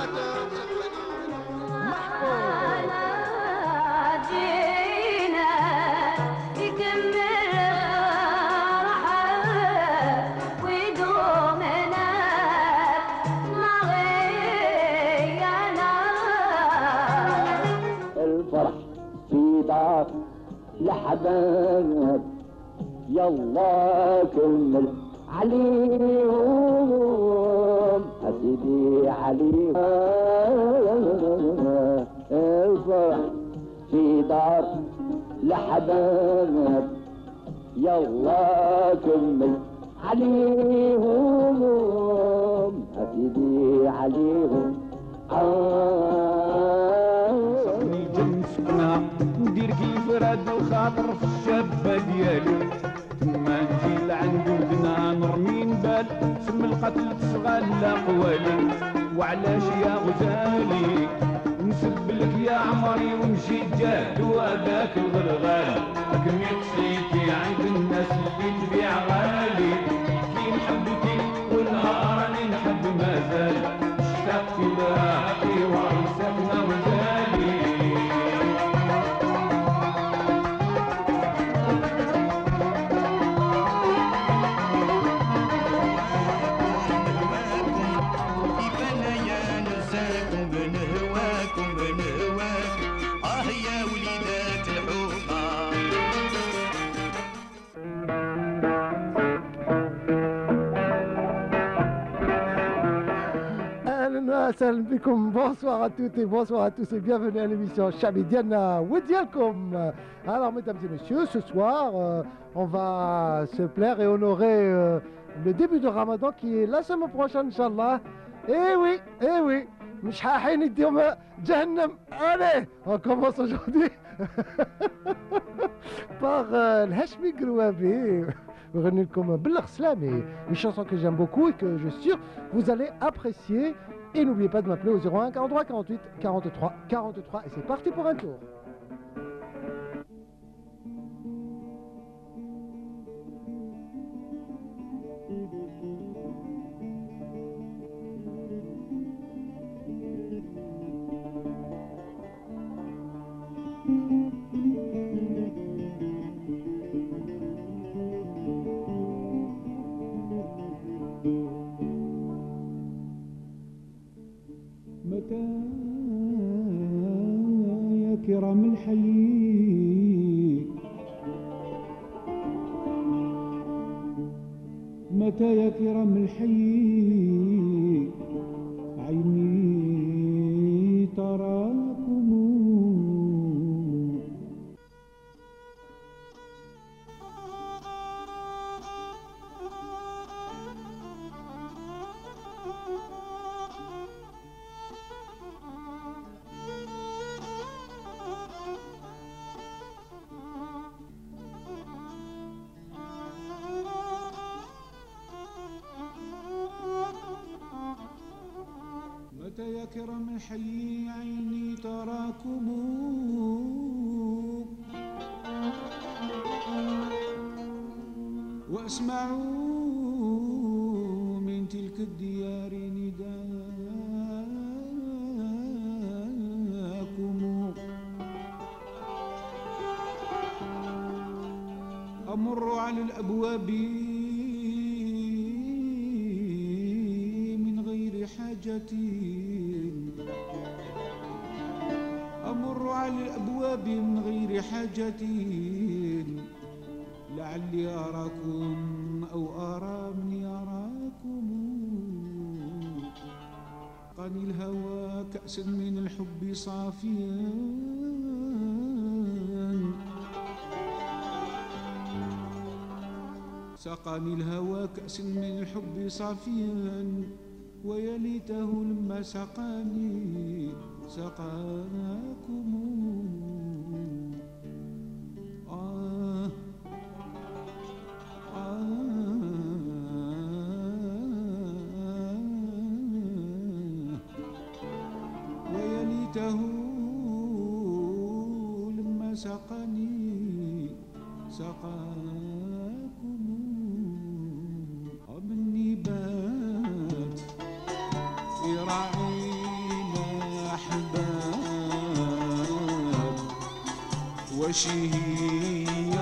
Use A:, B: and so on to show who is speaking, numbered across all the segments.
A: لحباب يلا كمل عليهم أسيدي عليهم الفرح في دار لحباب يلا كمل عليهم أسيدي عليهم
B: صفني جنسنا ندير كيف راد الخاطر في الشابة ديالي تما نجي لعند ودنا نرمين بال سم القتل تشغل الاقوالي وعلاش يا غزالي نسب لك يا عمري ونمشي جاد وهذاك الغرغال راك ميقسيتي عند الناس اللي تبيع غالي كي نحبتي والنهار راني نحب مازال اشتقت لراحتي وعيساتنا وزالي
C: Salam alaikum, bonsoir à toutes et bonsoir à tous et bienvenue à l'émission Chamidiana Wedialkom. Alors mesdames et messieurs, ce soir on va se plaire et honorer le début de Ramadan qui est la semaine prochaine Inch'Allah. Eh oui, مش حاحين يديهم جهنم. Allez, on commence aujourd'hui par الهاشمي قروابي وغني لكم بلغ سلامي, une chanson que j'aime beaucoup et que je suis sûr vous allez apprécier. Et n'oubliez pas de m'appeler au 01 43 48 43 43 et c'est parti pour un tour.
B: يا كرام الحي متى يا كرام الحي عيني تراكم يا كرم الحي عيني تراكم واسمعوا من تلك الديار نداءكم أمر على الأبواب من غير حاجة أمر على الأبواب من غير حاجة لعلي أراكم أو أرى من يراكم قاني الهوى كأسا من الحب صافيا سقاني الهوى كأسا من الحب صافيا ويا ليته لما سقاني سقاكم ويا ليته لما سقاني سقاكم مني بات يراعي وش هي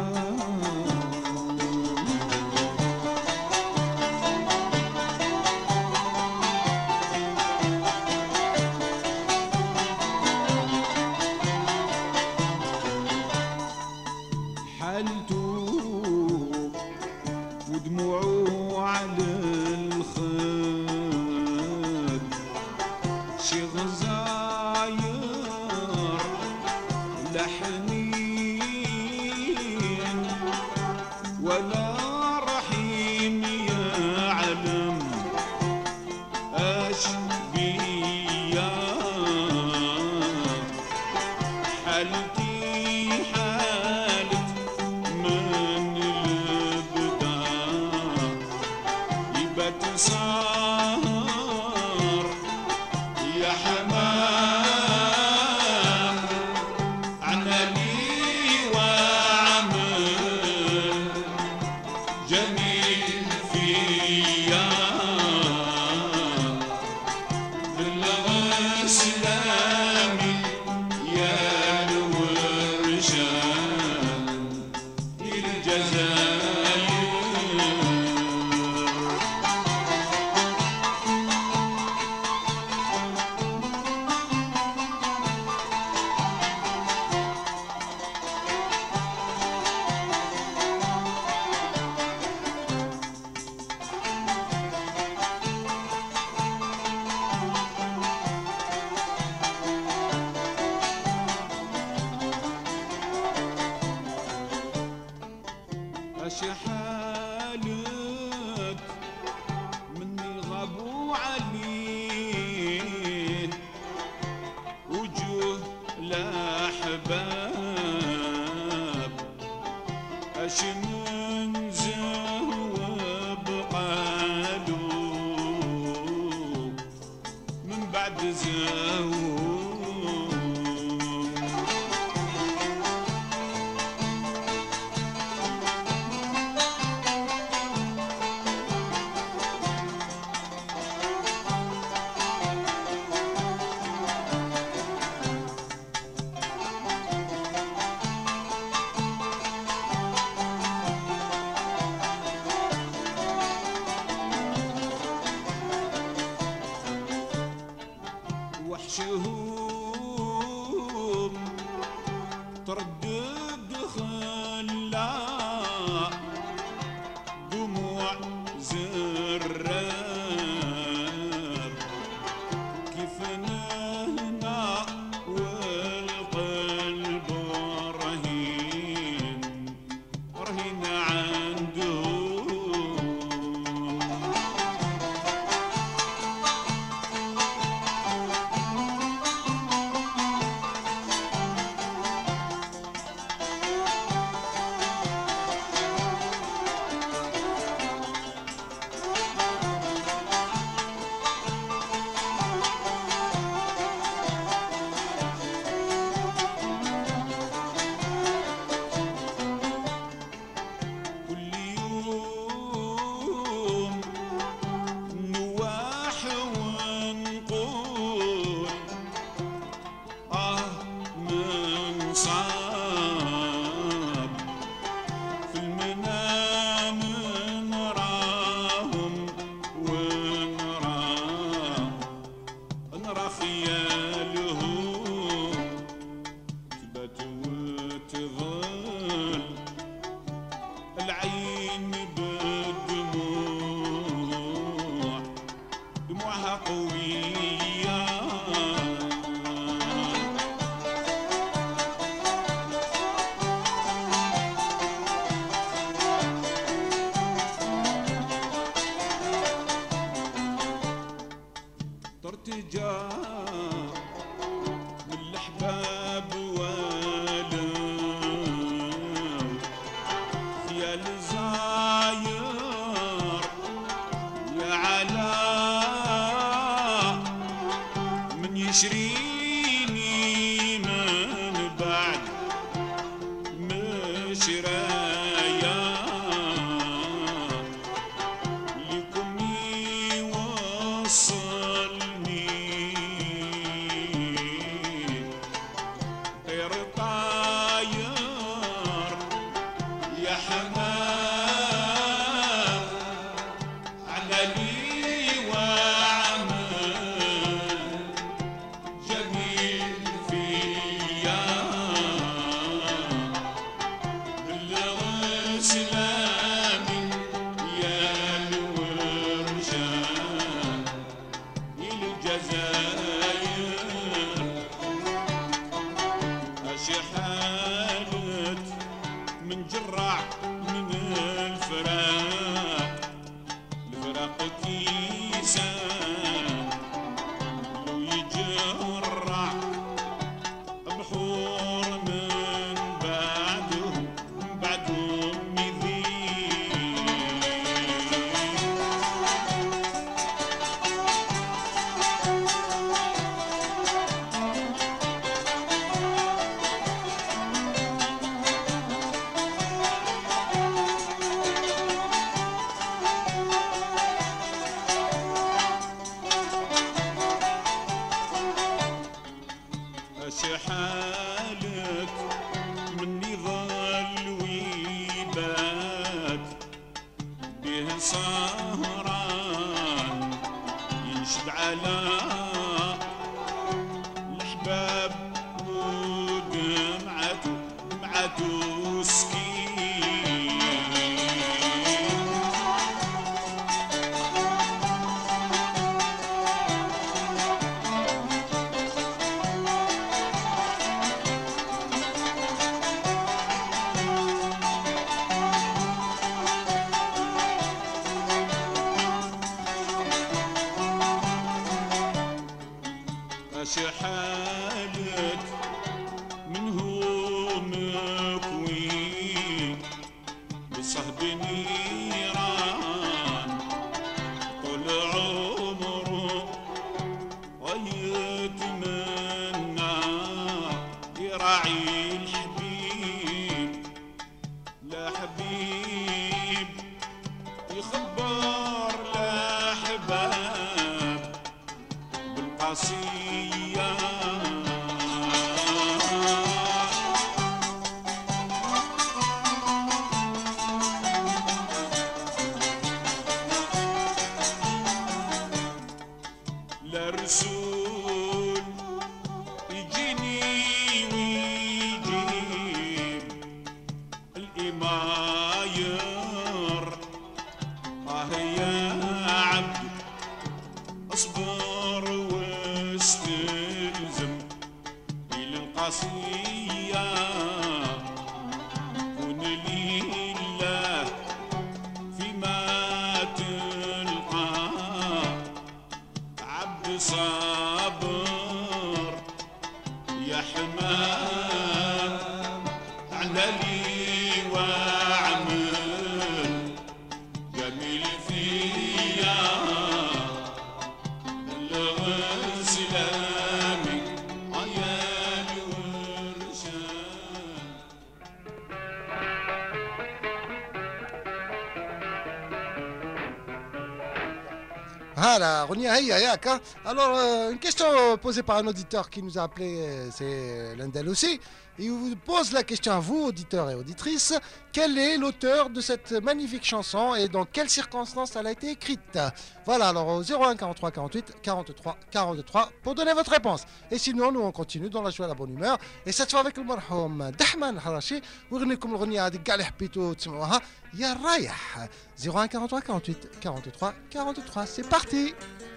B: حالته ودموعه على الخد شي غزاير لحنين ولا رحيم يا علم اش بيا حالتي حالة من البدا يبات سهر يا حمام عملي وعمل جميل فيا بالغسلام يا الورشان الجزائر اش حالك مني غابوا عليه وجوه الاحباب اش ننزه وبقالو من بعد زهو وحشهم تردد خلا دموع زرار كيف نهنا والقلب رهين رهين عندهم صعب في المنام نراهم ونرى خيالهم تبات وتظل العين بالدموع دموعها قوية ارتجاء من الأحباب ولو يا الزاير يا علاء من يشريني من بعد مشرايا لكم يوصلني غير طاير ويجرع بحور من بعدهم يذيب حالك مني ظل ويبات به سهران ينشد على الحباب ودمعته سكين حالك من همك وين بصهب نيران طول عمره ويتمنى يراعي الحبيب لا حبيب يخبر لا حباب بالقصيد الرسول يجيني ويجيب الإماير يا عبد اصبر واستلزم إلى القصية كن لله فيما تلقى عبد صابر يا حمام على لي واعمل جميل فيا بلغ سلامي عيال ورشان.
C: Voilà, Ronia Heya Yaka. Alors, une question posée par un auditeur qui nous a appelé, c'est Lendel aussi. Il vous pose la question à vous, auditeurs et auditrices. Quel est l'auteur de cette magnifique chanson et dans quelles circonstances elle a été écrite? Voilà, alors au 01 43 48 43 43 pour donner votre réponse. Et sinon, nous on continue dans la joie et la bonne humeur. Et cette fois avec le marhoum Dahman Harashi. وغنيكم الغنية هذه كاع اللي حبيتوا تسمعوها يا رايح. 01 43 48 43 43. C'est parti.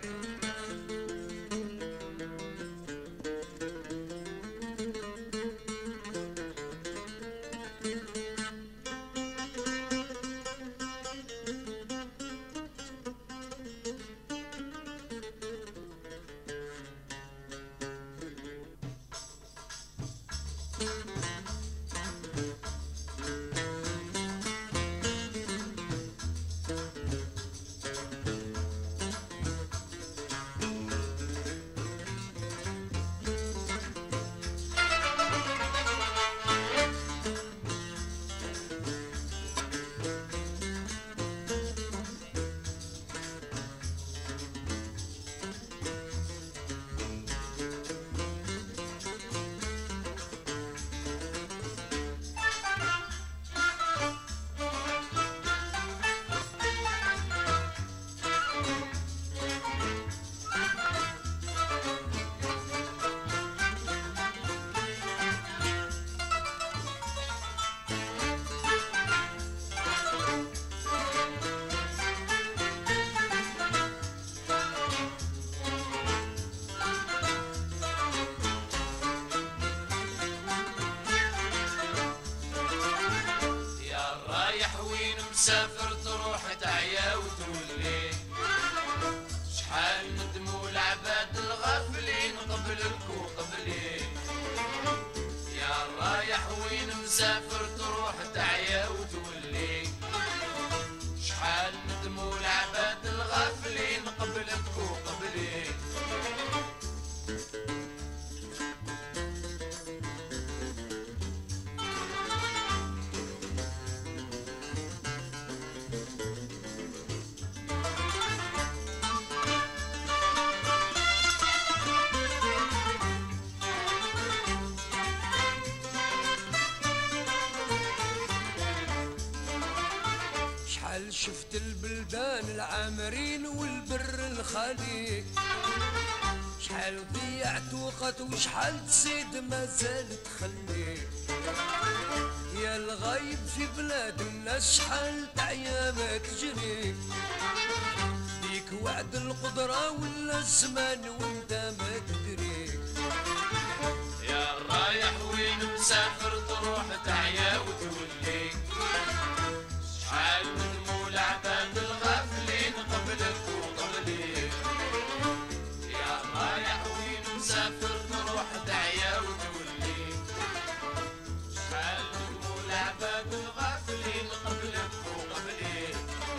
D: مسافر تروح تعيا وتولي شحال ندموا العباد الغافلين شحال شفت البلدان العامرين والبر الخالي، شحال ضيعت وقت وشحال تزيد مازال تخلي، يا الغايب في بلاد الناس شحال تعيا ما تجري، ديك وعد القدرة ولا الزمان وانت ما تدري،
E: يا رايح وين مسافر تروح تعيا وتولي، شحال من مولع بان الغافلين قبلك وقبلي، يا رايح وين مسافر تروح تعيا وتولي، شحال من مولع بان الغافلين قبلك وقبلي.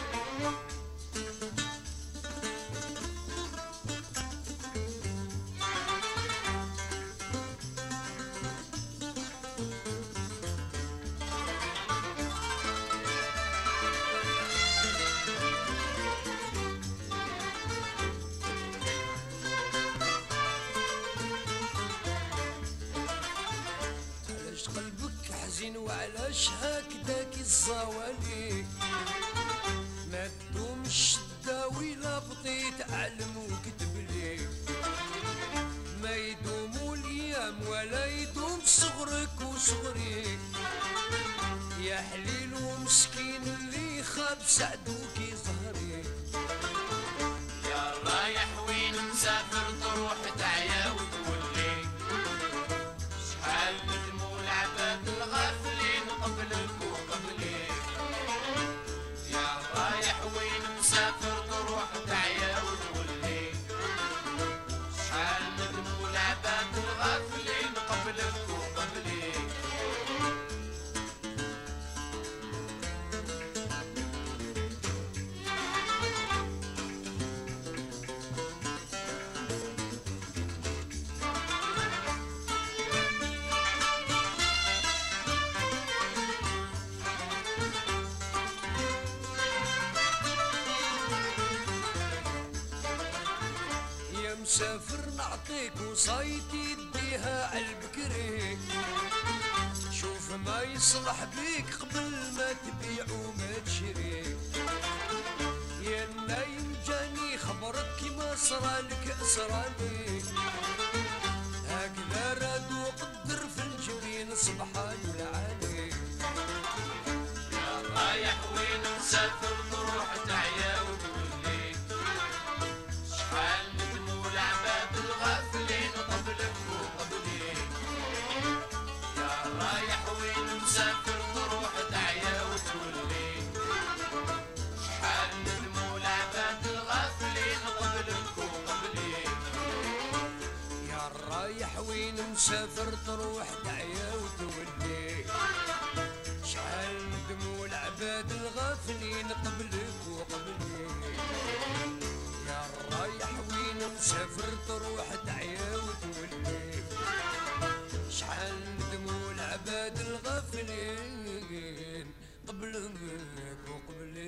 D: وعلاش هكداك الزوالي ما تدوم الشدة ولا بطيت علم وكتب لي، ما يدوموا الايام ولا يدوم صغرك وصغري، يا حليل ومسكين اللي خاب سعدوك ظهري،
E: يا رايح وين مسافر تروح تعيا وتولي، شحال ندموا العباد الغافلين قبلك وقبلي، يا رايح وين مسافر تروح تعيا وتولي، شحال ندموا العباد الغافلين قبلك وقبلي.
D: مسافر نعطيك وصايتي يديها عالبكري، شوف ما يصلح بيك قبل ما تبيع وما تشري، يا النايم جاني خبرك كيما صرالك صرالي، هكذا رادو قدر في الجبين سبحان العالي،
E: يا رايح وين مسافر تروح تعيا وتولي، شحال العباد الغافلين قبلك وقبلي، يا رايح وين مسافر تروح تعيا وتولي، شحال ندموا العباد الغافلين قبلك وقبلي،
D: يا رايح وين مسافر تروح تعيا وتولي، شحال ندموا العباد الغافلين قبلك وقبلي، يا رايح وين مسافر تروح تعيا وتولي، شحال ندموا العباد الغافلين قبلك وقبلي.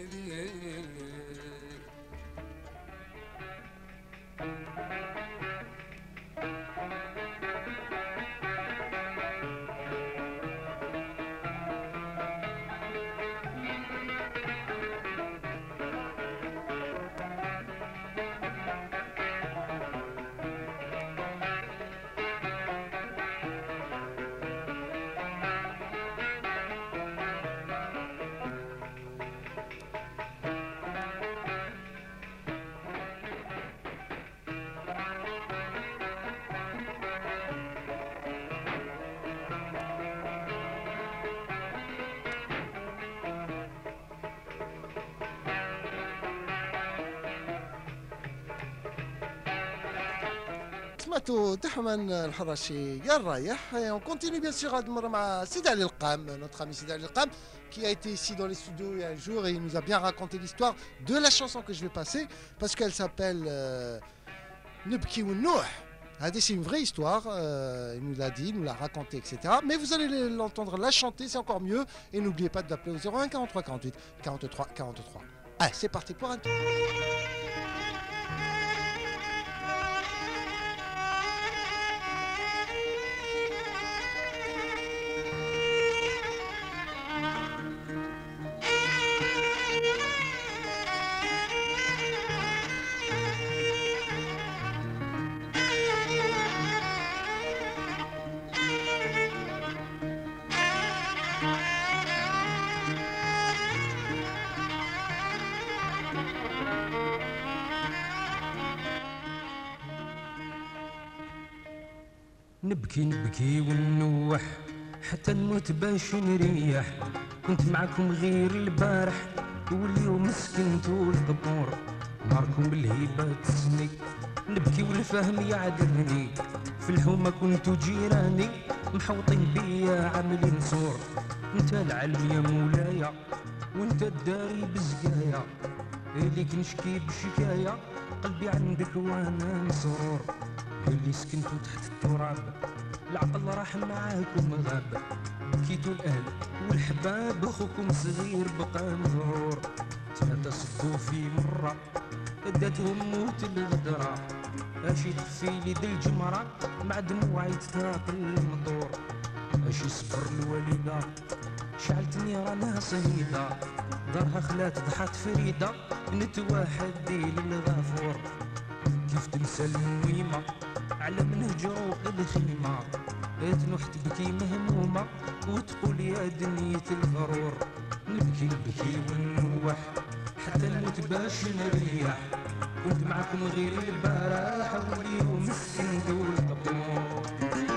C: سمعتوا تحمن الحراشي يا الرايح. Et on continue bien sûr مع سيد علي القام, notre ami Sidi Ali Alqam, qui a été ici dans les studios il y a un jour et il nous a bien raconté l'histoire de la chanson que je vais passer parce qu'elle s'appelle Nubki ou Nouh. C'est une vraie histoire, il nous l'a dit, il nous l'a raconté, etc. Mais vous allez l'entendre la chanter, c'est encore mieux. Et n'oubliez pas d'appeler au 01 43 48 43 43. Allez, c'est parti pour un tour.
F: نبكي نبكي ونوح حتى نموت باش نريح. كنت معكم غير البارح واليوم سكنتو القبور. نهاركم بالهيبة تسني نبكي والفهم يعذرني. في الحومة كنتو جيراني محوطين بيا عاملين صور. انت العلم يا مولايا وانت الداري بزقايا. إليك نشكي بشكاية قلبي عندك وانا مسرور. اللي سكنتو تحت التراب العقل راح معاكم غاب. بكيتو الاهل والحباب اخوكم صغير بقى مغرور. ثلاثة صدوا في مرة ادتهم موت الغدرة. اشي تخفي لي الجمرة مع دموعي تتاقل المطور. اشي صبر الوالدة شعلت نيرانها صهيدة. دارها خلات ضحات فريدة نتواحد ديل الغافور. كيف تنسى الميمة على من هجروا الخيمة. تنوح تبكي مهمومة وتقول يا دنية الغرور. نبكي نبكي ونوح حتى نموت باش نريح. كنت معكم غير البارح واليوم سكنتو القبور.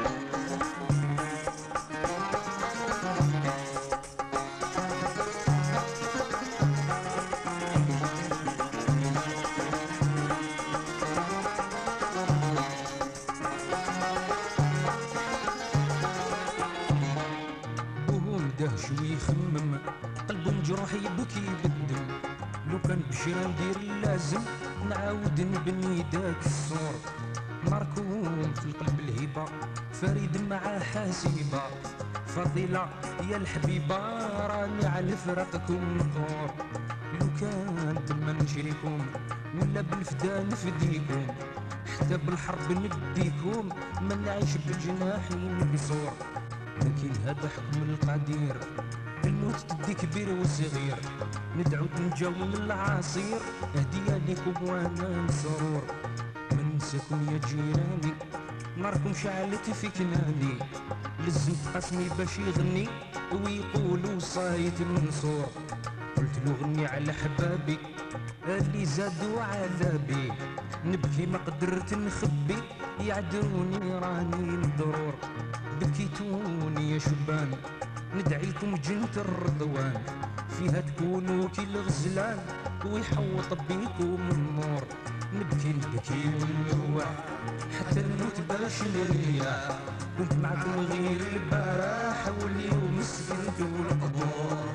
F: شوي يخمم قلبه مجروح يبكي بالدم. لو كان بشرا ندير اللازم نعاود نبني داك الصور. مركوم في القلب الهبة فريد مع حاسبة. فضيلة يا الحبيبة راني على فراقكم نثور. لو كان تما نشريكم ولا بالفدا نفديكم. حتى بالحرب نبديكم ما نعيش بجناحي مكسور. لكن هذا حكم القدير الموت تدي كبير وصغير. ندعو نجاو من العصير هدية ليكم وانا مسرور. ما ننساكم يا جيراني ناركم شعلت في كناني. لزمت قسمي باش يغني ويقولوا صايت منصور. قلت له غني على حبابي اللي زادوا عذابي. نبكي ما قدرت نخبي يعذروني راني الضرور. بكيتوني يا شبان ندعي لكم جنة الرضوان. فيها تكونوا كي الغزلان ويحوط بيكم النور. نبكي نبكي ونروح حتى نموت باش نريح. كنت معكم غير البارح واليوم سكنتو القبور.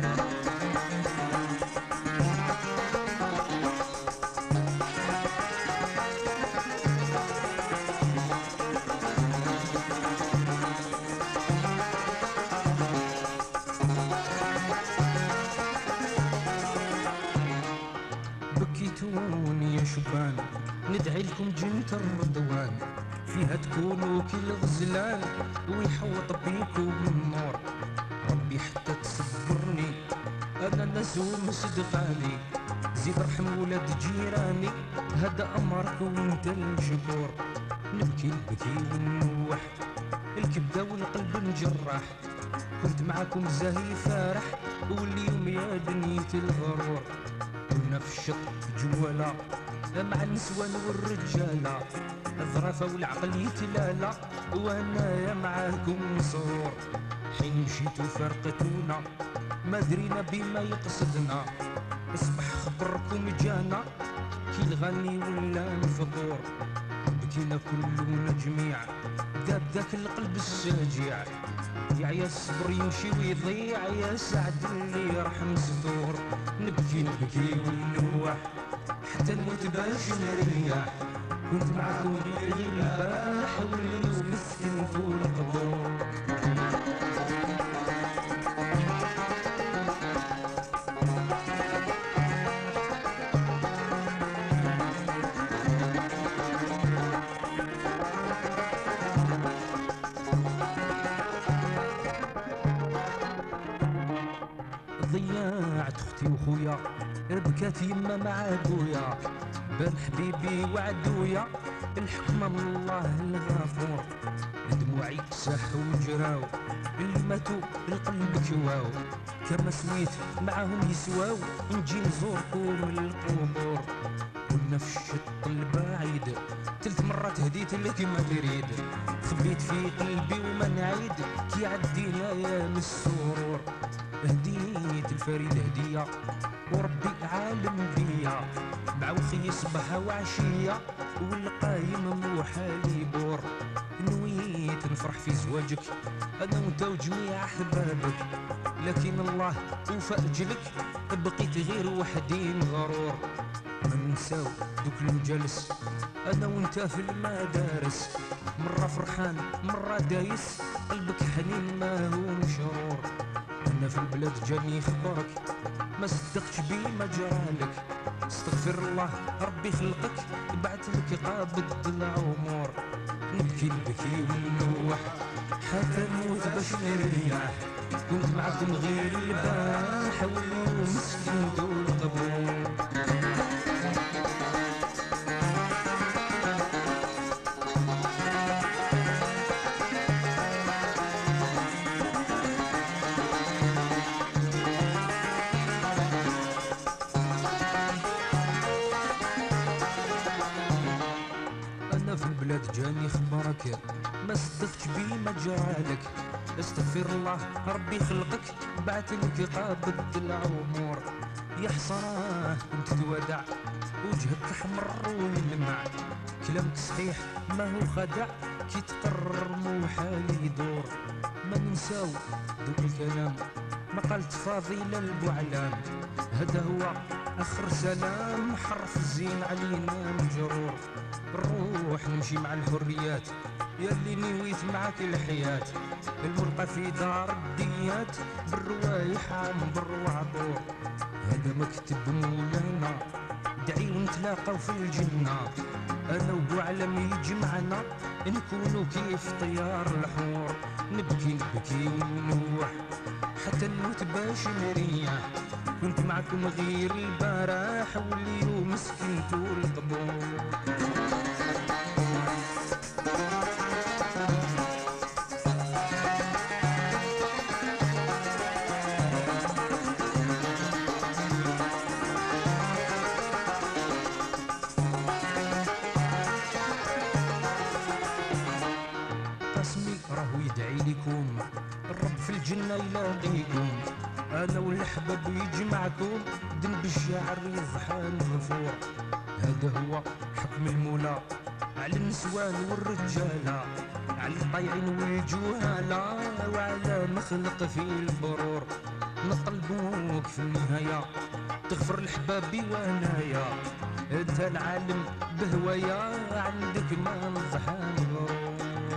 F: بكيتوني يا شبان ندعي لكم جنة الرضوان. فيها تكونوا كي الغزلان ويحوط بيكم النور. ربي حتى تصبرني انا نزوم صدقاني. زيد رحم ولاد جيراني هذا امرك وانت الشكور. نبكي نبكي ونوح الكبده والقلب مجرح. كنت معكم زاهي فارح واليوم يا دنية الغرور. كنا في الشط جوالة مع النسوان والرجالة. الظرافة والعقل يتلالى وانايا معاكم صور. حين مشيتو فرقتونا ما درينا بما يقصدنا. اصبح خبركم جانا كي الغني ولا الفطور. بكينا كلنا جميع داب ذاك القلب الشجيع. يا الصبر يمشي ويضيع يا سعد اللي يرحم ستور. نبكي نبكي ونوح حتى نموت باش نريح. كنت معكم غير البارح واليوم سكنتو القبور. ضيعت اختي وخويا ربكات يما مع ابويا. بان حبيبي وعدويا الحكمة من الله الغفور. دموعي ساحوا وجراو اللي ماتوا القلب كواو. كما سويت معاهم يسواو نجي نزوركم القبور. كنا في الشط البعيد 3 مرات هديت لك ما تريد. خبيت في قلبي وما نعيد كي عدينا يا من السرور. هديت الفريد هدية وربي عالم بيا، مع وخي صباح وعشية والقايم موحالي بور. نويت نفرح في زواجك انا وانت وجميع احبابك، لكن الله وفى اجلك بقيت غير وحدي مغرور. ما ننساو دوك المجالس انا وانت في المدارس، مرة فرحان مرة دايس قلبك حنين ما هو مشرور. انا في البلاد جاني خبرك ما صدقتش بما جرالك، استغفر الله ربي خلقك بعتلك قابض العمر. نبكي نبكي وننوح حتى نموت باش نريح، كنت معكم غير البارح واليوم سكنت والقبور. جاني خبرك ما صدقتش بما جرالك، استغفر الله ربي خلقك بعتلك قابض العمر. يا حسراه كنت تودع وجهك احمر ويلمع، كلامك صحيح ما هو خدع كي تقرر موحالي يدور. ما ننساو دوك الكلام ما قالت فاضيلة البوعلام، هذا هو اخر سلام حرف الزين علينا مجرور. نروح نمشي مع الحريات ياللي نويت معاك الحياة، الملقى في دار الديات بالروايح عنبر وعبور. هذا مكتب مولانا دعي ونتلاقاو في الجنة، انا وبوعلم يجمعنا نكونوا كيف طيار الحور. نبكي نبكي ونوح حتى نموت باش نريح، كنت معكم غير البارح واليوم سكنتو القبور. الرب في الجنة يلاقيكم، أنا والحباب يجمعكم ذنب الشاعر يضحى الغفور. هذا هو حكم المولى على النسوان والرجالة، على الطيعين والجهالة وعلى مخلق في البرور. نطلبوك في النهاية تغفر لحبابي وانايا، انت العالم بهوايا عندك ما نضحى الغرور.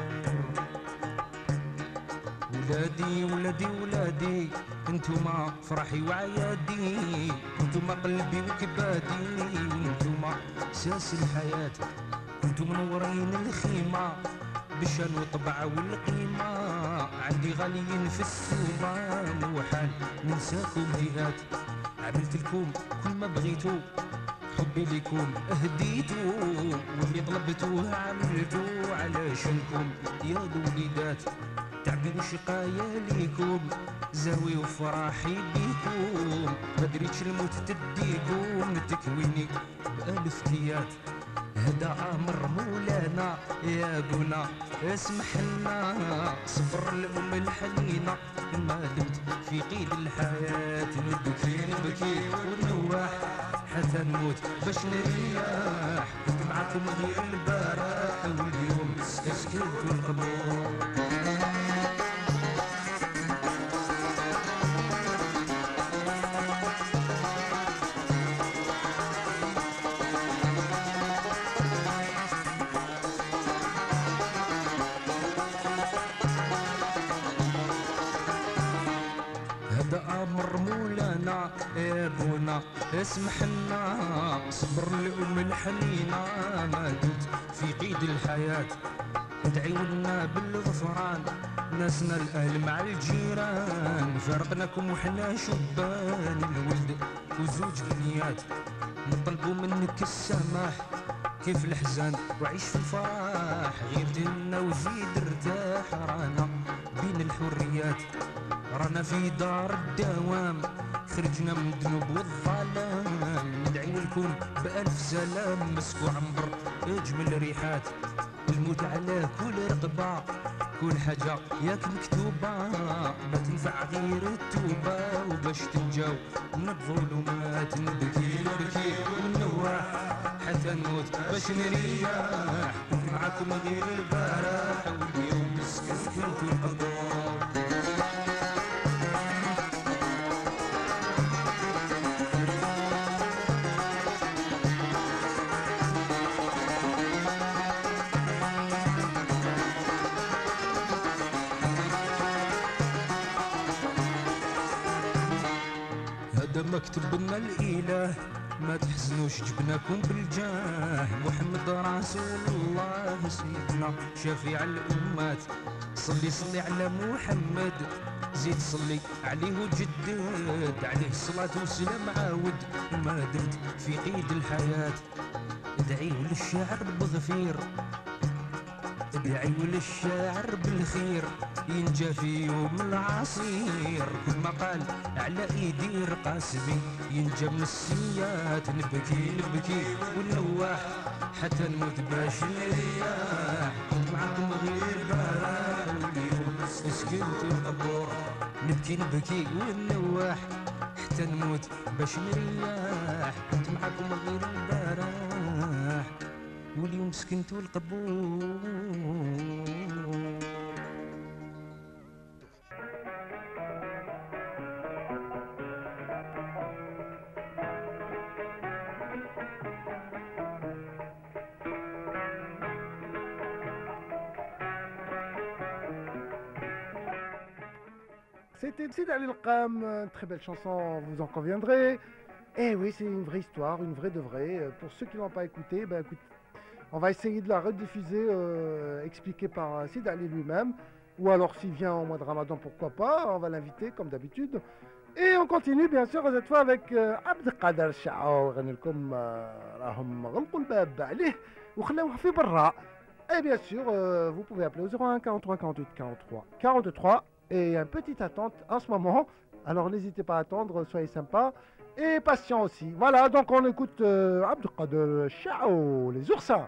F: ولادي ولادي ولادي انتوما فرحي وعيادي، انتوما قلبي وكبادي، انتوما ساس الحياة، انتو منورين الخيمة بالشان والطبع والقيمة. عندي غاليين في السومة وحال ننساكم هيهات، عملت لكم كل ما بغيتو حبي ليكم اهديتو، واللي طلبتوه عملتو علشانكم يا الوليدات. تعبي وشقايا ليكم زاوي وفراحي بيكم، ما دريتش الموت تديكم تكويني بألف كيات. هذا امر مولانا يا بونا اسمح لنا، صبر الام الحنينه ما دمت في قيد الحياه. نبكي نبكي ونواح حتى نموت باش نريح، كنت معاكم غير البارح واليوم سكت القبور. امر مولانا يا بونا اسمح لنا، صبر الام الحنينه ما دمت في قيد الحياه. ادعي لنا بالغفران ناسنا الاهل مع الجيران، فارقناكم وحنا شبان الولد وزوج بنيات. نطلبوا منك السماح كيف الحزان وعيش في الفرح، غير دينا وزيد ارتاح. رانا بين الحريات، رانا في دار الدوام، خرجنا من الذنوب والظلام. ندعي لكم بألف سلام، مسكو عنبر اجمل ريحات، الموت على كل رقبة التوبة كل حاجة ياك مكتوبة ما تنفع غير التوبة وباش تنجاو من الظلمات نبكي نبكي ونوح حتى نموت باش نريح معاكم غير البارح واليوم سكنت القبور هذا مكتب لنا الإله ما تحزنوش جبناكم بالجاه محمد رسول الله سيدنا شفيع الأمات صلي صلي على محمد زيد صلي عليه وجدد عليه الصلاة والسلام عاود ما درت في قيد الحياة ادعيوا للشاعر بغفير ادعيوا للشاعر بالخير ينجى في يوم العصير كل ما قال على ايدي رقاسبي ينجى من السيات نبكي نبكي ونوح حتى نموت باش نريح معكم غير بارح واليوم سكنت القبور نبكي نبكي ونوح حتى نموت باش نريح كنت معكم غير البارح واليوم سكنت القبور.
C: C'était Sid Ali Al-Qam, une très belle chanson, vous en conviendrez. Et oui, c'est une vraie histoire, une vraie de vraie. Pour ceux qui ne l'ont pas écouté, ben, écoute, on va essayer de la rediffuser, expliquée par Sid Ali lui-même. Ou alors s'il vient au mois de Ramadan, pourquoi pas, on va l'inviter comme d'habitude. Et on continue bien sûr cette fois avec Abdelkader Chao. غنلكم راهم غلقوا الباب عليه وخلاوه في برا. Et bien sûr, vous pouvez appeler au 01 43 48 43 43. Et un petit attente en ce moment. Alors n'hésitez pas à attendre, soyez sympa et patient aussi. Voilà, donc on écoute Abdelkader Chao, les oursins.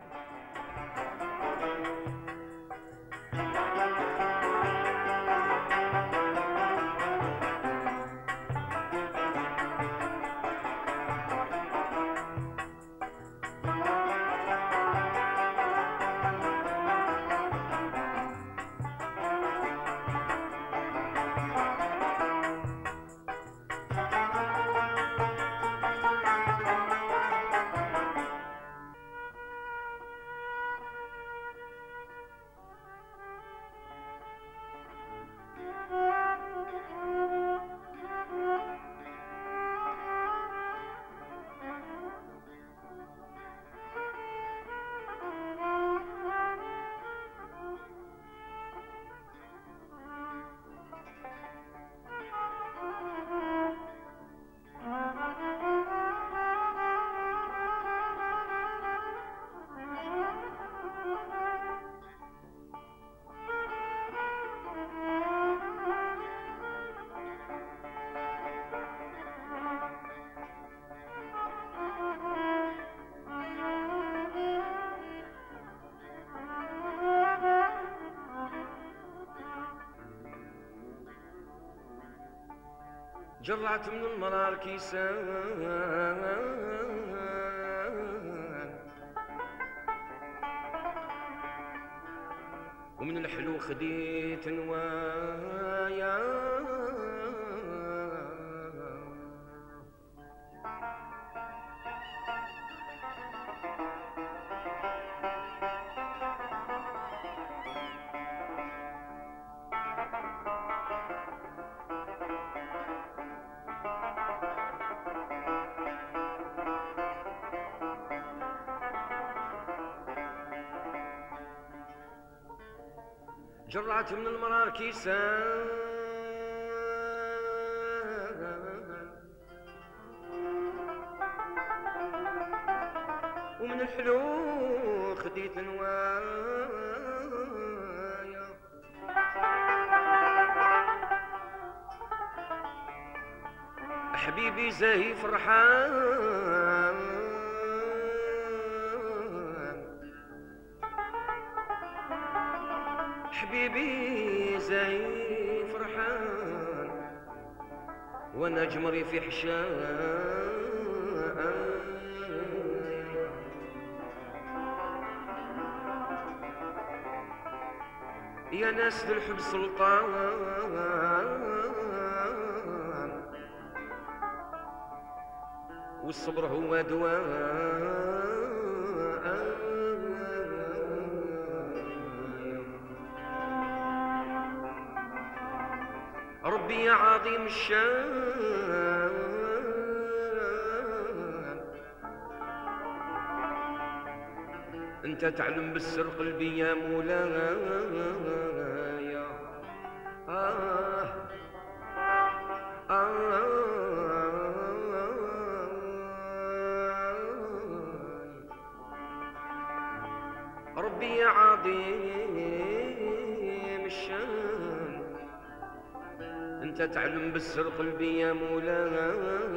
E: جرعت من المرار كيسان ومن الحلو خديت نوايا جرعت من المرار كيسان ومن الحلو خديت نوايا حبيبي زاهي فرحان حبيبي زي فرحان وانا جمري في حشان يا ناس ذي الحب سلطان والصبر هو دواء ربي يا عظيم الشان انت تعلم بالسر قلبي يا مولاي ربي يا عظيم الشان انت تعلم بالسر قلبي يا مولاي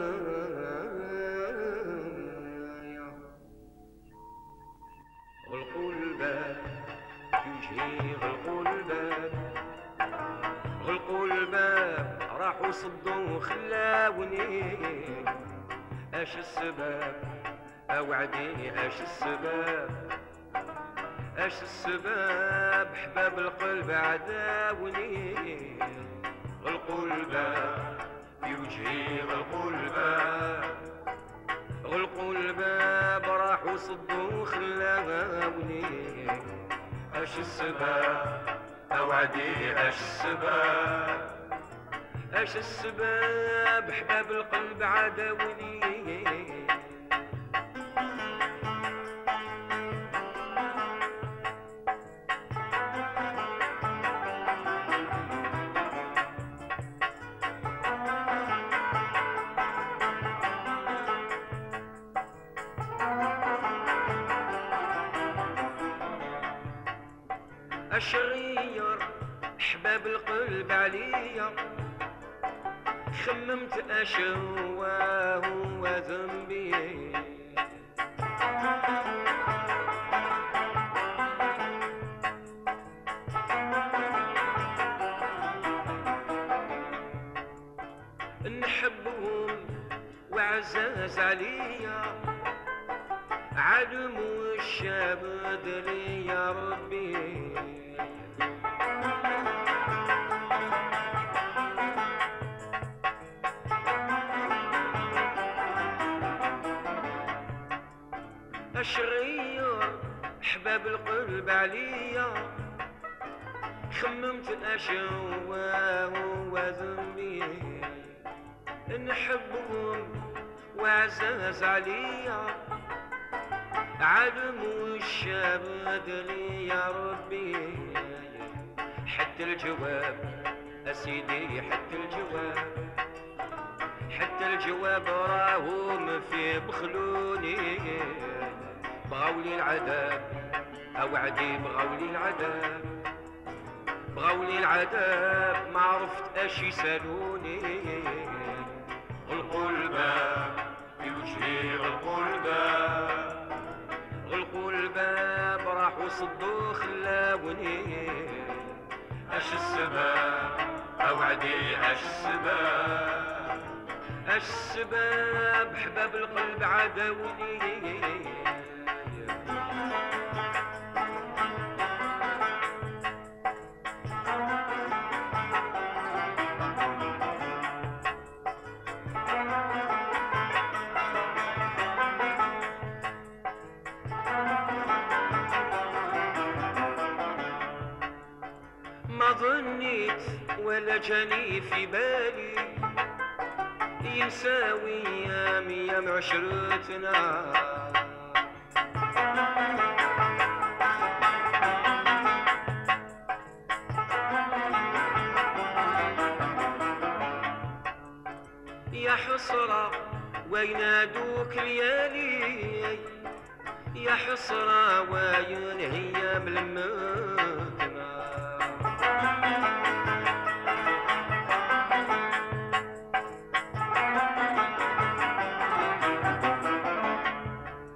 E: غلقوا الباب يجي غلقوا الباب غلقوا الباب راحوا صدوا خلاوني اش السبب اوعدي اش السبب اش السبب حباب القلب عداوني غلقوا الباب في وجهي غلقوا الباب غلقوا الباب راحوا صدوا خلاوني اش السبب اوعدي اش السبب اش السبب حباب القلب عداوني الشغير حباب القلب عليا خممت أشواه وذنبي نحبهم وعزاز عليا عدم الشابد لي يا ربي الشغير حباب القلب عليا خممت أشواه وذنبي نحبهم وعزاز عليا علم الشابد لي يا ربي حتى الجواب أسيدي حتى الجواب حتى الجواب راهم في بخلوني بغولي العذاب أوعدي بغولي العذاب بغولي العذاب ما عرفت اش يسالوني غلقوا الباب في وجهي غلقوا الباب غلقوا الباب راحوا صدوا خلاوني اش السبب اوعدي اش السبب اش السبب حباب القلب عداوني ما ظنيت ولا جاني في بالي ينساوي ايام عشرتنا يا حسرة وينادوك ليالي يا حسرة وين هي ملمتنا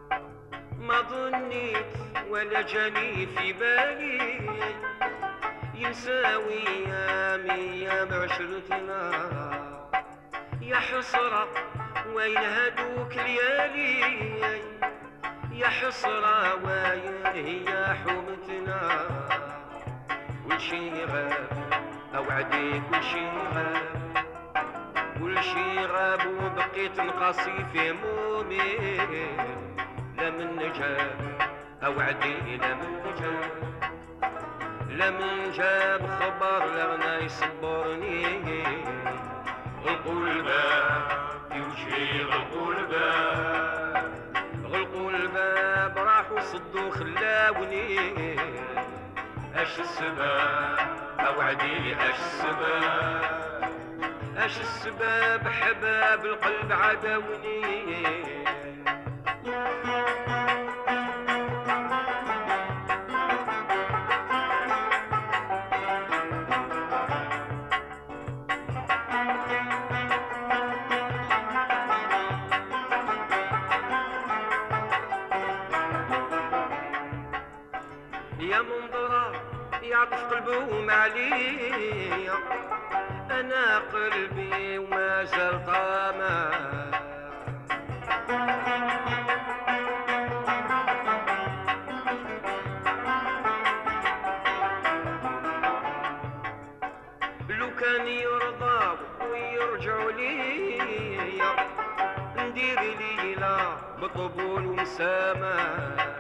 E: ما ظنيت ولا جاني في بالي ينساوي ايام عشرتنا. يا حسرة وين هدوك ليالي، يا حسرة وين هي حومتنا. كل شي غاب اوعدي كل شي غاب، كل شي غاب وبقيت نقاسي في همومي. لا من جاب اوعدي لا من جاب، لا من جاب خبر لغنا يصبرني. غلقوا الباب في وجهي، غلقوا الباب، غلقوا الباب راحوا صدوا خلاوني. اش السبب اوعدي اش السبب، اش السبب حباب القلب عداوني. يا منظرة يعطف قلبه عليا، أنا قلبي وما زال طامع. لو كان يرضى ويرجعوا ليا، ندير ليلة بطبول ومسامع.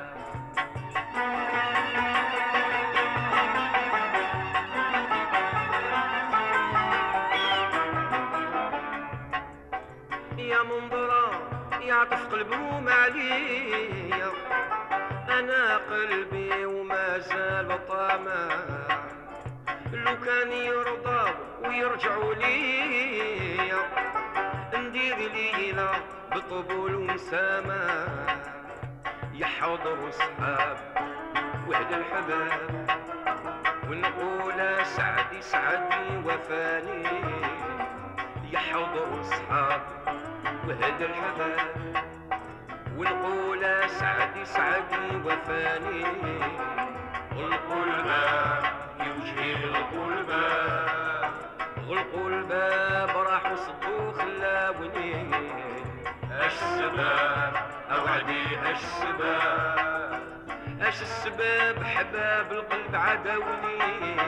E: يا منظرة يعطف قلبه عليا، أنا قلبي وما زال طامع. لو كان يرضى ويرجعوا ليا، ندير ليلة بطبول ومسامع. يحضروا صحاب وحد الحباب، ونقول سعدي سعدي وفاني. يحضروا صحاب وهد الحباب، ونقول سعدي سعدي وفاني. غلقوا الباب في وجهي، غلقوا الباب، غلقوا الباب راحوا صدوا خلاوني. اش السبب اوعدي اش السبب، اش السبب حباب القلب عداوني.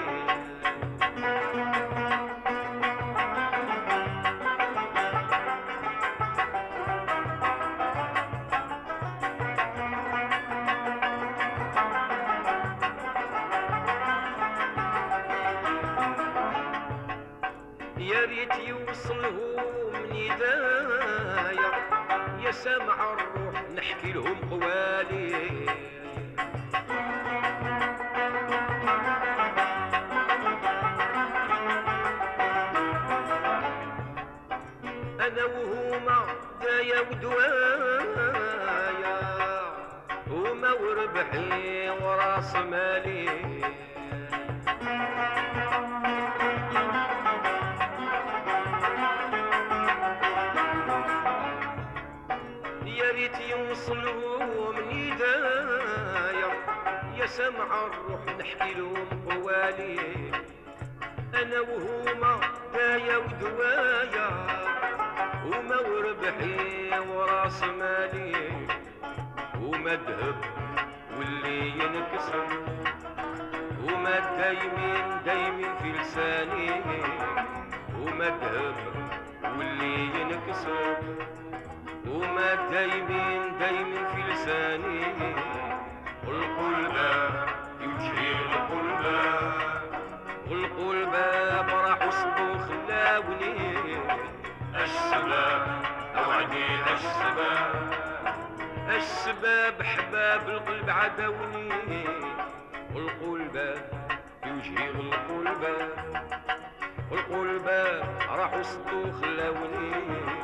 E: يا ريت يوصلهم ندايا، يا سامع الروح نحكي لهم قوالي. انا وهما دايا ودوايا، هما وربحي وراس مالي. يا ريت يوصلهم ندايا، يا سمع الروح نحكي لهم قوالي. انا وهما دايا ودوايا، هما وربحي وراس مالي. وما ذهب واللي ينكسر، وما دايمين في لساني. وما ذهب واللي ينكسر، وما دايمين في لساني. غلقوا الباب في وجهي، غلقوا الباب، غلقوا الباب راحوا صدوا خلاوني. السبب اوعدي السبب، السبب حباب القلب عداوني. غلقوا الباب في وجهي، غلقوا الباب، غلقوا الباب راحوا صدوا خلاوني.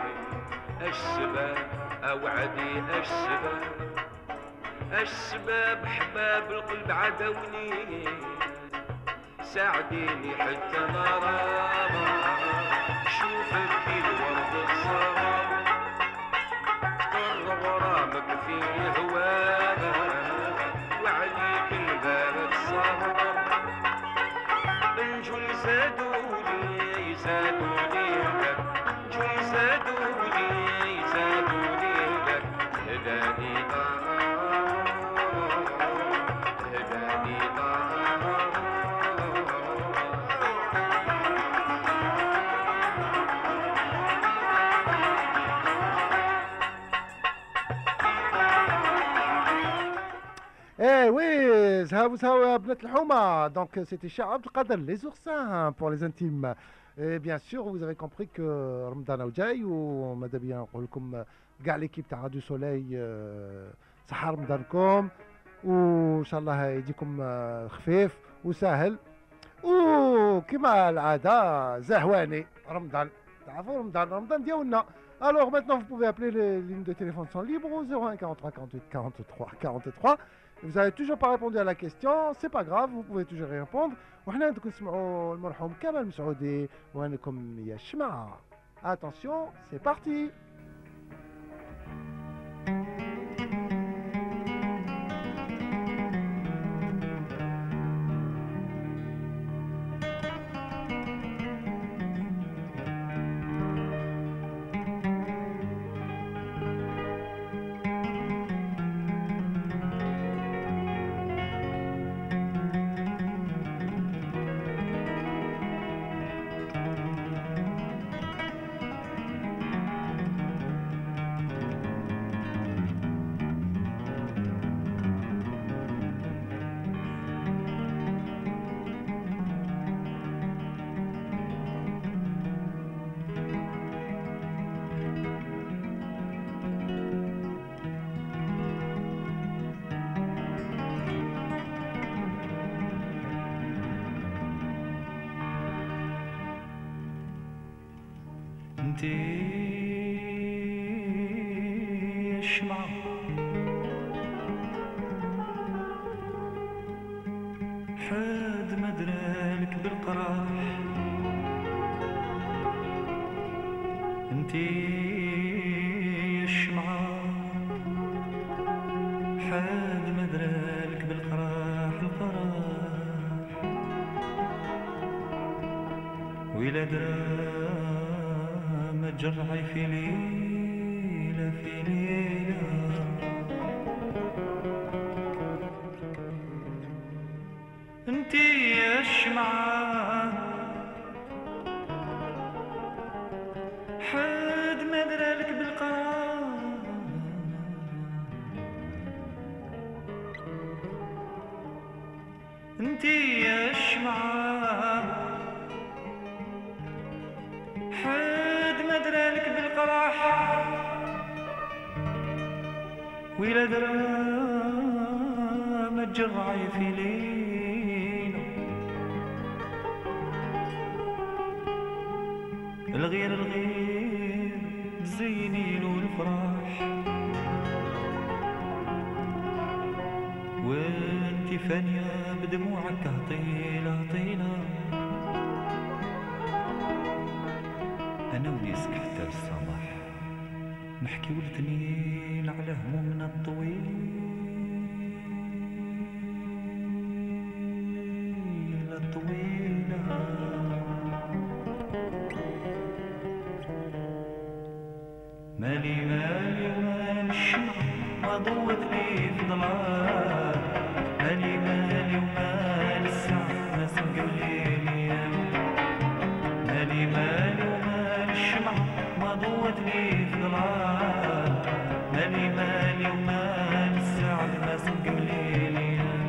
E: السبب اوعدي السبب، السبب حباب القلب عداوني. ساعديني حتى غرامة، شوفك في الورد الصغار، تقر غرامك في هواها، وعليك الباب الصغر.
C: Eh oui, ça Bnet Houma. Donc c'était Cheikh Abdel Qader, les oursins pour les intimes. Et bien sûr, vous avez compris que Ramadan Aoudjaï ou ماذا بيا نقول لكم كاع l'équipe تاع راديو سولي صحة رمضانكم وان شاء الله يجيكم خفيف وسهل وكما العادة زهواني رمضان. تعرفوا رمضان ديالنا. Alors maintenant, vous pouvez appeler les lignes de téléphone sont libres au 01 43 48 43 43. Vous n'avez toujours pas répondu à la question, c'est pas grave, vous pouvez toujours y répondre. وحنا ندكم نسمعوا المرحوم كمال مسعودي وانكم يا الشمعة. Attention, c'est parti.
G: انتي الشمعة حاد مدرالك بالقراح انتي الشمعة حاد مدرالك بالقراح القراح ويلا درا جرعي في ليلة في ليلة انتي يا الشمعة حد مدرالك بالقرار انتي يا الشمعة حد مدرالك بالقراح ويلا درا ما تجرعي في ليله الغير تزيني له الفرح وانتي فانية بدموعك طيلة طيلة أنا ونيسك حتى الصباح نحكي والاثنين على همومنا الطويلة الطويلة مالي ومال الشمع ما ضوت لي في ظلام مالي ومال الساعة ما سنقل لي الأيام مالي ومال الشمع ما ضوت لي في ظلام مالي ومال الساعة ما سنقل لي الأيام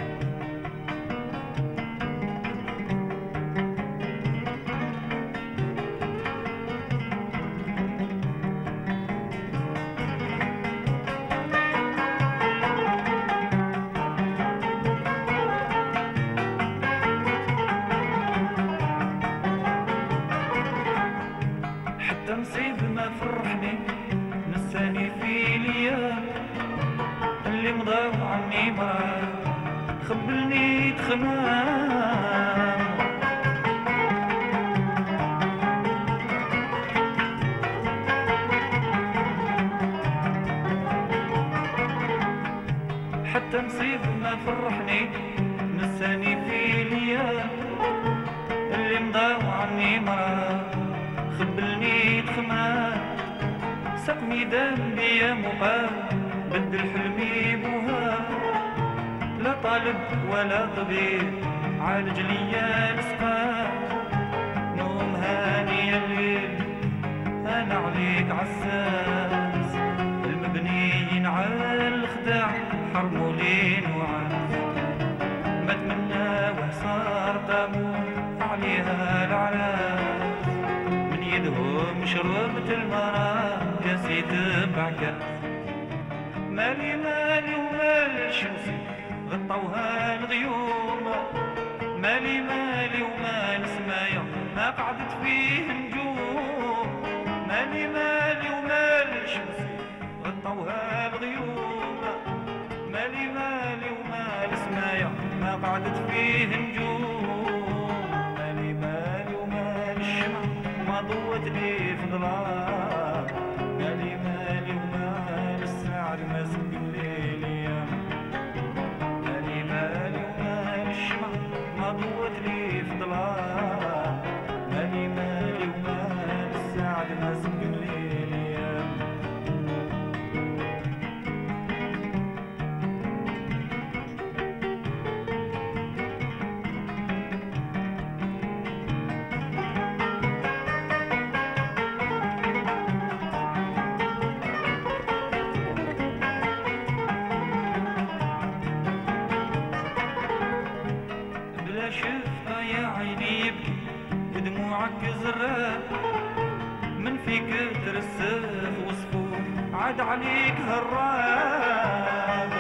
G: نصيب ما فرحني نساني في ليام اللي مضى وعني مرا خبلني تخمام حتى نصيب ما فرحني نساني في ليام اللي عندي مرا خبلني تخمام سقمي دام بيا مقام بدل حلمي بوها لا طالب ولا طبيب عالج ليا السقام نوم هاني الليل انا عليك عساس المبنيين على الخداع حرموا لين وعاز ما تمناه صار طابور عليها العراس من يدهم شربت المرا قاسيت بعكاس مالي مالي ومال شمسي غطوها الغيوم مالي مالي ومال سمايا ما قعدت فيه نجوم مالي مالي ومال شمسي غطوها الغيوم مالي مالي ومال سمايا ما قعدت فيه نجوم مالي مالي ومال الشمع ما ضوت لي في ظلام مالي مالي ومال الساعة ما سق الليل يا مالي مالي ومال الشمع ما ضوت لي في ظلام مالي مالي ومال الساعة ما سق الليل يا بلا شفقة يا عيني يبكي بدموعك زراب من فيك ترسخ وصفوف عاد عليك هالراب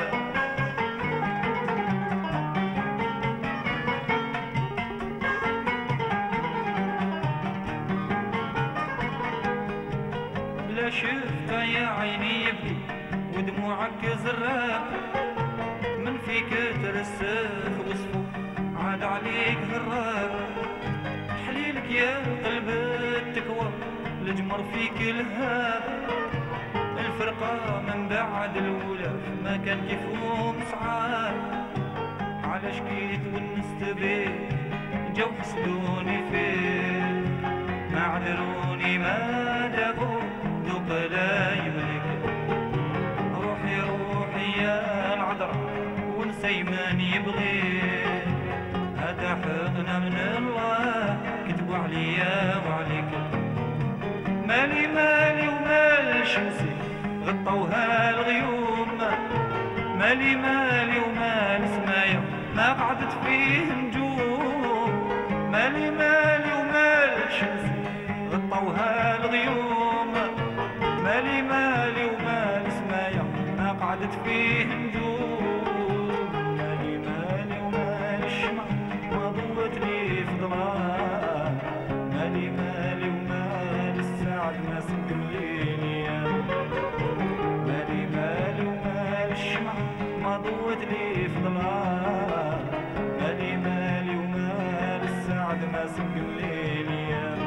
G: بلا شفقة يا عيني يبكي ودموعك زراب من فيك ترسخ وصفوف عاد عليك هالراب حليلك يا قلب التكوى الجمر فيك الهاب الفرقة من بعد الأولى ما كان كيفهم صعاب على شكيت ونست بيك جو حسدوني فيك ما عذروني ما داقوا ذوق لا يملك روحي روحي يا العذرا ونسي من يبغيك هذا حقنا من الله كتبوا عليا وعليك مالي مالي ومال شمسي غطوها الغيوم مالي مالي ومال سمايا ما قعدت فيه نجوم مالي مالي ومال شمسي غطوها الغيوم مالي مالي ومال سمايا ما قعدت فيه نجوم مالي مالي ومال الشمع ما ضوت لي في ظلام مالي مالي ومال السعد ما سق الليل يا مالي مالي ومال الشمع ما ضوت لي في ظلام مالي مالي ومال السعد ما سق الليل يا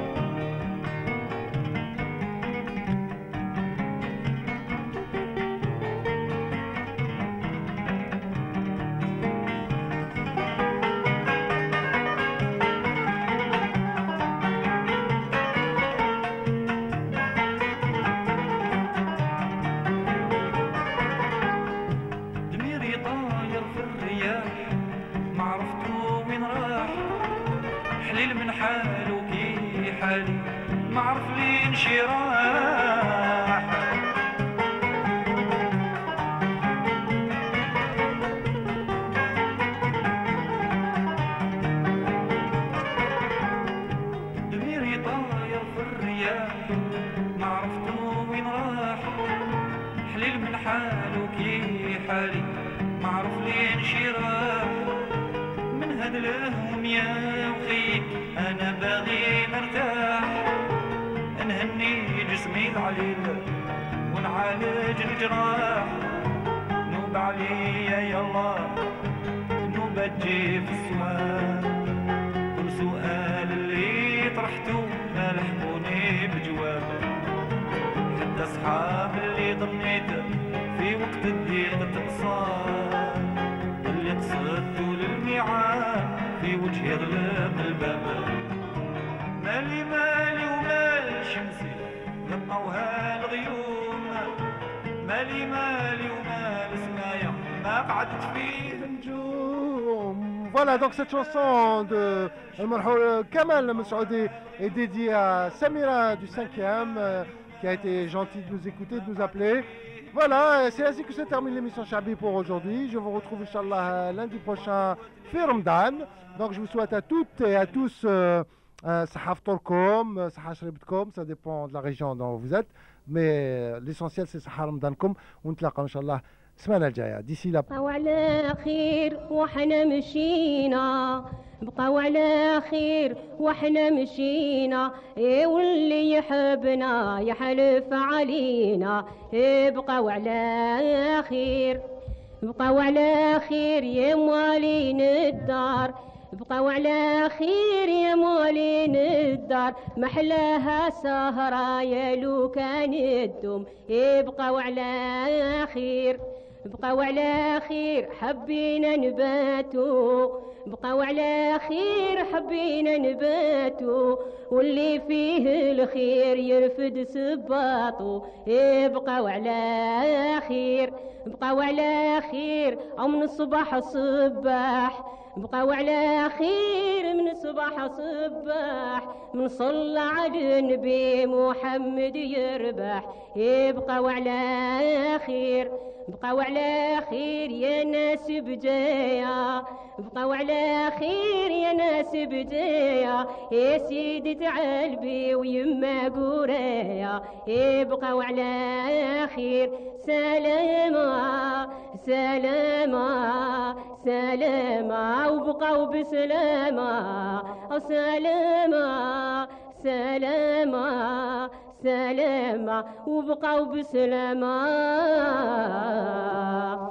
G: دميري طاير في الرياح ما عرفتو وين راح حليل من حاله كي حالي ما عرف لين شي راح دميري طاير في الرياح ما عرفتو وين راح حليل من حاله كي حالي ما عرف لين شي راح من هاد الهموم يا وخيك انا باغي نرتاح نهني جسمي العليل ونعالج الجراح نوب عليا يا الله نوبة تجي في السؤال كل سؤال اللي طرحته ما لحقوني بجواب حتى اصحاب اللي ظنيت في وقت الضيق تقصار اللي تصدوا للميعاد في وجهي غلب الباب مالي مالي ومال شمسي يبقوها الغيوم مالي مالي ومال سمايا ما قعدت فيه
C: نجوم. Voilà, donc cette chanson de Kamal Messoudi est dédiée à Samira du 5e qui a été gentille de nous écouter, de nous appeler. Voilà, c'est ainsi que se termine l'émission Chabi pour aujourd'hui. Je vous retrouve Inch'Allah lundi prochain في رمضان. Donc je vous souhaite à toutes et à tous صحة فطوركم صحة شربتكم, ça dépend de la région dont vous êtes, mais l'essentiel c'est صحة رمضانكم, ونتلاقى إن شاء الله السمانة الجاية. ديسي لا
H: بقاو على خير وحنا مشينا, بقاو على خير وحنا مشينا, واللي يحبنا يحلف علينا. بقاو على خير, بقاو على خير يا موالين الدار, بقاو على خير يا موالين الدار. محلاها سهرة يا لو كان الدم. بقاو على خير, بقاو على خير حبينا نباتو, بقاو على خير حبينا نباتو, واللي فيه الخير يرفد سباطو. بقاو على خير, بقاو على خير أو من الصباح الصباح, بقاو على خير من الصباح صباح. من صلى على النبي محمد يربح. بقاو على خير, بقاو على خير يا ناس بجايا, بقاو على خير يا ناس بجايا. يا سيدي تعالبي ويما قرايا. بقاو على خير, سلامة سلامة سلامة, وبقاو بسلامة. سلامة سلامة سلامة, وبقاو بسلامة.